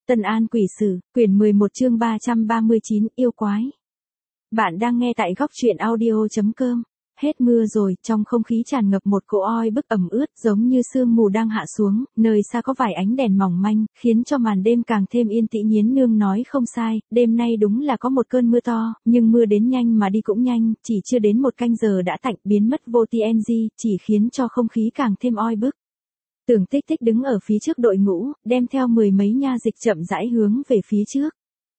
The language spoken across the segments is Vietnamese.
Tân An Quỷ Sử, quyển 11 chương 339, yêu quái. Bạn đang nghe tại góc truyện audio.com. Hết mưa rồi, trong không khí tràn ngập một cỗ oi bức ẩm ướt giống như sương mù đang hạ xuống, nơi xa có vài ánh đèn mỏng manh, khiến cho màn đêm càng thêm yên tĩnh. Nhiến Nương nói không sai, đêm nay đúng là có một cơn mưa to, nhưng mưa đến nhanh mà đi cũng nhanh, chỉ chưa đến một canh giờ đã tạnh biến mất vô TNG, chỉ khiến cho không khí càng thêm oi bức. Tưởng Tích Tích đứng ở phía trước đội ngũ, đem theo mười mấy nha dịch chậm rãi hướng về phía trước.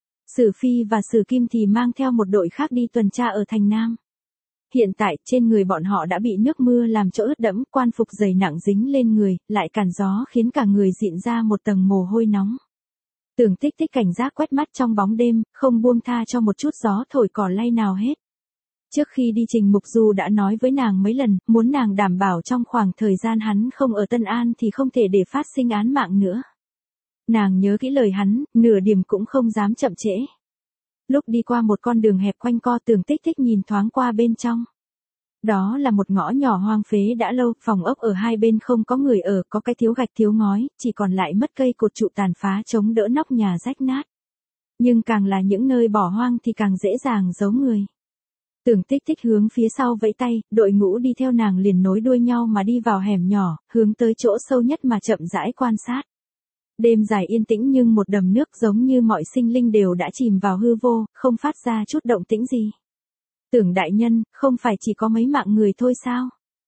Sử Phi và Sử Kim thì mang theo một đội khác đi tuần tra ở thành Nam. Hiện tại, trên người bọn họ đã bị nước mưa làm cho ướt đẫm, quan phục dày nặng dính lên người, lại cản gió khiến cả người dịn ra một tầng mồ hôi nóng. Tưởng Tích Tích cảnh giác quét mắt trong bóng đêm, không buông tha cho một chút gió thổi cỏ lay nào hết. Trước khi đi Trình Mục Du đã nói với nàng mấy lần, muốn nàng đảm bảo trong khoảng thời gian hắn không ở Tân An thì không thể để phát sinh án mạng nữa. Nàng nhớ kỹ lời hắn, nửa điểm cũng không dám chậm trễ. Lúc đi qua một con đường hẹp quanh co, Tưởng Tích Tích nhìn thoáng qua bên trong. Đó là một ngõ nhỏ hoang phế đã lâu, phòng ốc ở hai bên không có người ở, có cái thiếu gạch thiếu ngói, chỉ còn lại mất cây cột trụ tàn phá chống đỡ nóc nhà rách nát. Nhưng càng là những nơi bỏ hoang thì càng dễ dàng giấu người. Tưởng Tích Tích hướng phía sau vẫy tay, đội ngũ đi theo nàng liền nối đuôi nhau mà đi vào hẻm nhỏ, hướng tới chỗ sâu nhất mà chậm rãi quan sát. Đêm dài yên tĩnh nhưng một đầm nước giống như mọi sinh linh đều đã chìm vào hư vô, không phát ra chút động tĩnh gì. Tưởng đại nhân, không phải chỉ có mấy mạng người thôi sao?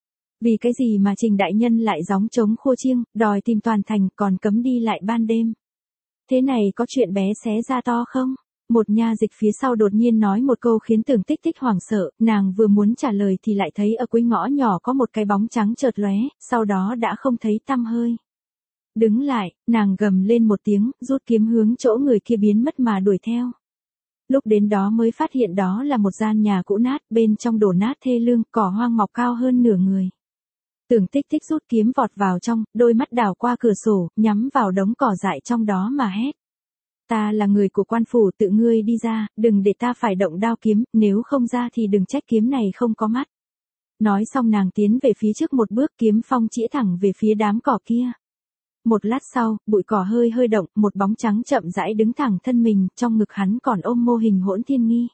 Vì cái gì mà Trình đại nhân lại gióng trống khua chiêng, đòi tìm toàn thành, còn cấm đi lại ban đêm? Thế này có chuyện bé xé ra to không? Một nha dịch phía sau đột nhiên nói một câu khiến Tưởng Tích Tích hoảng sợ, nàng vừa muốn trả lời thì lại thấy ở cuối ngõ nhỏ có một cái bóng trắng chợt lóe, sau đó đã không thấy tăm hơi. Đứng lại, nàng gầm lên một tiếng, rút kiếm hướng chỗ người kia biến mất mà đuổi theo. Lúc đến đó mới phát hiện đó là một gian nhà cũ nát, bên trong đổ nát thê lương, cỏ hoang mọc cao hơn nửa người. Tưởng Tích Tích rút kiếm vọt vào trong, đôi mắt đảo qua cửa sổ, nhắm vào đống cỏ dại trong đó mà hét. Ta là người của quan phủ, tự ngươi đi ra, đừng để ta phải động đao kiếm, nếu không ra thì đừng trách kiếm này không có mắt. Nói xong nàng tiến về phía trước một bước, kiếm phong chĩa thẳng về phía đám cỏ kia. Một lát sau, bụi cỏ hơi hơi động, một bóng trắng chậm rãi đứng thẳng thân mình, trong ngực hắn còn ôm mô hình Hỗn Thiên Nghi.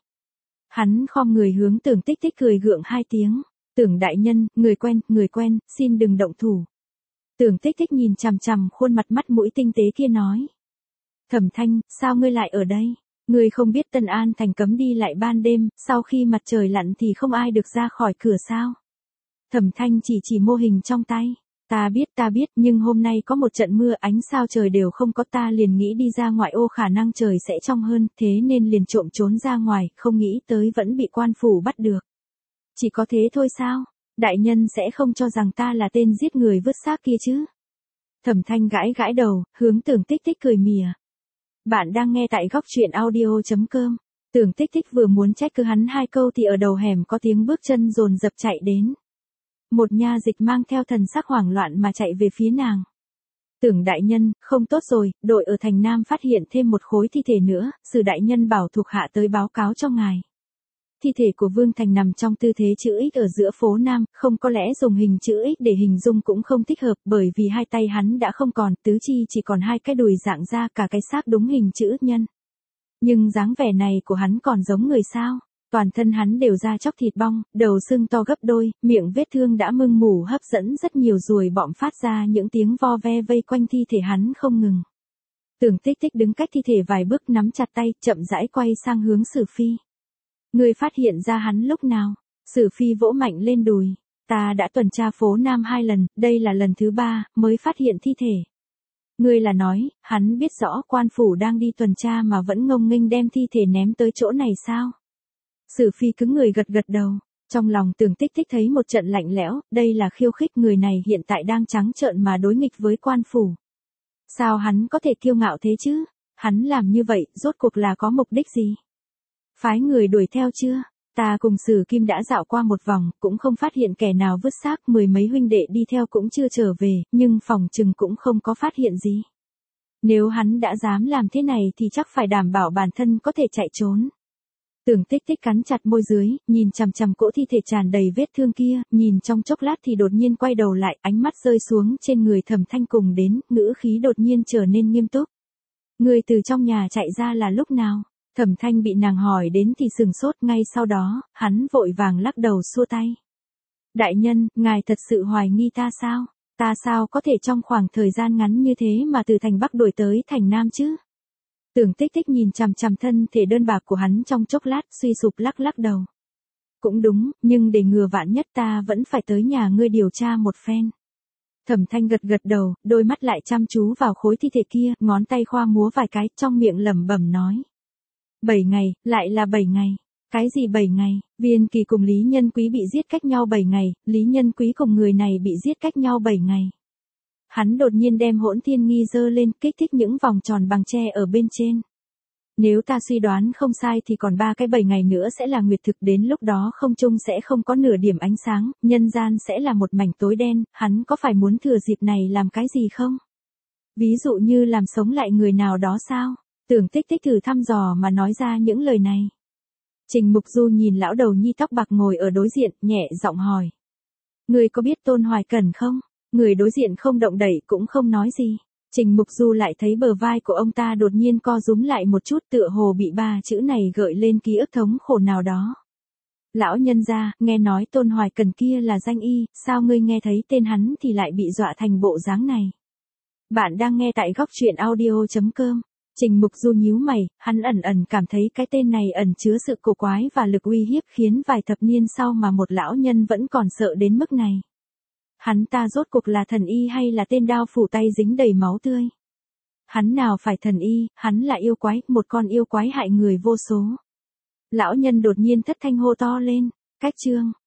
Hắn khom người hướng Tưởng Tích Tích cười gượng hai tiếng. Tưởng đại nhân, người quen, xin đừng động thủ. Tưởng Tích Tích nhìn chằm chằm khuôn mặt mắt mũi tinh tế kia nói. Thẩm Thanh, sao ngươi lại ở đây? Ngươi không biết Tân An thành cấm đi lại ban đêm, sau khi mặt trời lặn thì không ai được ra khỏi cửa sao? Thẩm Thanh chỉ mô hình trong tay. Ta biết, nhưng hôm nay có một trận mưa, ánh sao trời đều không có, ta liền nghĩ đi ra ngoại ô khả năng trời sẽ trong hơn, thế nên liền trộm trốn ra ngoài, không nghĩ tới vẫn bị quan phủ bắt được. Chỉ có thế thôi sao? Đại nhân sẽ không cho rằng ta là tên giết người vứt xác kia chứ? Thẩm Thanh gãi đầu, hướng Tưởng Tích Tích cười mỉa. Bạn đang nghe tại góc truyện audio.com. Tưởng Tích Tích vừa muốn trách cứ hắn hai câu thì ở đầu hẻm có tiếng bước chân dồn dập chạy đến. Một nha dịch mang theo thần sắc hoảng loạn mà chạy về phía nàng. Tưởng đại nhân, không tốt rồi, đội ở thành Nam phát hiện thêm một khối thi thể nữa, Sử đại nhân bảo thuộc hạ tới báo cáo cho ngài. Thi thể của Vương Thành nằm trong tư thế chữ X ở giữa phố Nam, không có lẽ dùng hình chữ X để hình dung cũng không thích hợp, bởi vì hai tay hắn đã không còn, tứ chi chỉ còn hai cái đùi dạng ra, cả cái xác đúng hình chữ nhân. Nhưng dáng vẻ này của hắn còn giống người sao? Toàn thân hắn đều da chóc thịt bong, đầu sưng to gấp đôi, miệng vết thương đã mưng mủ hấp dẫn rất nhiều ruồi bọm phát ra những tiếng vo ve vây quanh thi thể hắn không ngừng. Tưởng Tích Tích đứng cách thi thể vài bước nắm chặt tay, chậm rãi quay sang hướng Sử Phi. Ngươi phát hiện ra hắn lúc nào? Sử Phi vỗ mạnh lên đùi. Ta đã tuần tra phố Nam 2 lần, đây là lần thứ 3, mới phát hiện thi thể. Ngươi là nói, hắn biết rõ quan phủ đang đi tuần tra mà vẫn ngông nghênh đem thi thể ném tới chỗ này sao? Sử Phi cứng người gật đầu. Trong lòng Tưởng Tích Tích thấy một trận lạnh lẽo, đây là khiêu khích, người này hiện tại đang trắng trợn mà đối nghịch với quan phủ. Sao hắn có thể kiêu ngạo thế chứ? Hắn làm như vậy, rốt cuộc là có mục đích gì? Phái người đuổi theo chưa? Ta cùng Sử Kim đã dạo qua một vòng, cũng không phát hiện kẻ nào vứt xác, mười mấy huynh đệ đi theo cũng chưa trở về, nhưng phòng trừng cũng không có phát hiện gì. Nếu hắn đã dám làm thế này thì chắc phải đảm bảo bản thân có thể chạy trốn. Tưởng Tích Tích cắn chặt môi dưới, nhìn chằm chằm cỗ thi thể tràn đầy vết thương kia, nhìn trong chốc lát thì đột nhiên quay đầu lại, ánh mắt rơi xuống trên người Thẩm Thanh cùng đến, ngữ khí đột nhiên trở nên nghiêm túc. Ngươi từ trong nhà chạy ra là lúc nào? Thẩm Thanh bị nàng hỏi đến thì sừng sốt, ngay sau đó, hắn vội vàng lắc đầu xua tay. Đại nhân, ngài thật sự hoài nghi ta sao? Ta sao có thể trong khoảng thời gian ngắn như thế mà từ thành Bắc đổi tới thành Nam chứ? Tưởng Tích Tích nhìn chằm chằm thân thể đơn bạc của hắn trong chốc lát, suy sụp lắc lắc đầu. Cũng đúng, nhưng để ngừa vạn nhất ta vẫn phải tới nhà ngươi điều tra một phen. Thẩm Thanh gật gật đầu, đôi mắt lại chăm chú vào khối thi thể kia, ngón tay khoa múa vài cái, trong miệng lẩm bẩm nói. 7 ngày, lại là 7 ngày. Cái gì 7 ngày? Viên Kỳ cùng Lý Nhân Quý bị giết cách nhau 7 ngày, Lý Nhân Quý cùng người này bị giết cách nhau 7 ngày. Hắn đột nhiên đem Hỗn Thiên Nghi giơ lên, kích thích những vòng tròn bằng tre ở bên trên. Nếu ta suy đoán không sai thì còn 3 cái 7 ngày nữa sẽ là nguyệt thực, đến lúc đó không trung sẽ không có nửa điểm ánh sáng, nhân gian sẽ là một mảnh tối đen, hắn có phải muốn thừa dịp này làm cái gì không? Ví dụ như làm sống lại người nào đó sao? Tưởng Tích Tích thử thăm dò mà nói ra những lời này. Trình Mục Du nhìn lão đầu nhi tóc bạc ngồi ở đối diện, nhẹ giọng hỏi. Người có biết Tôn Hoài Cẩn không? Người đối diện không động đậy cũng không nói gì. Trình Mục Du lại thấy bờ vai của ông ta đột nhiên co rúm lại một chút, tựa hồ bị 3 chữ này gợi lên ký ức thống khổ nào đó. Lão nhân gia, nghe nói Tôn Hoài Cẩn kia là danh y, sao ngươi nghe thấy tên hắn thì lại bị dọa thành bộ dáng này? Bạn đang nghe tại góc truyện audio.com. Trình Mục Du nhíu mày, hắn ẩn cảm thấy cái tên này ẩn chứa sự cổ quái và lực uy hiếp khiến vài thập niên sau mà một lão nhân vẫn còn sợ đến mức này. Hắn ta rốt cuộc là thần y hay là tên đao phủ tay dính đầy máu tươi? Hắn nào phải thần y, hắn là yêu quái, một con yêu quái hại người vô số. Lão nhân đột nhiên thất thanh hô to lên, cách chương.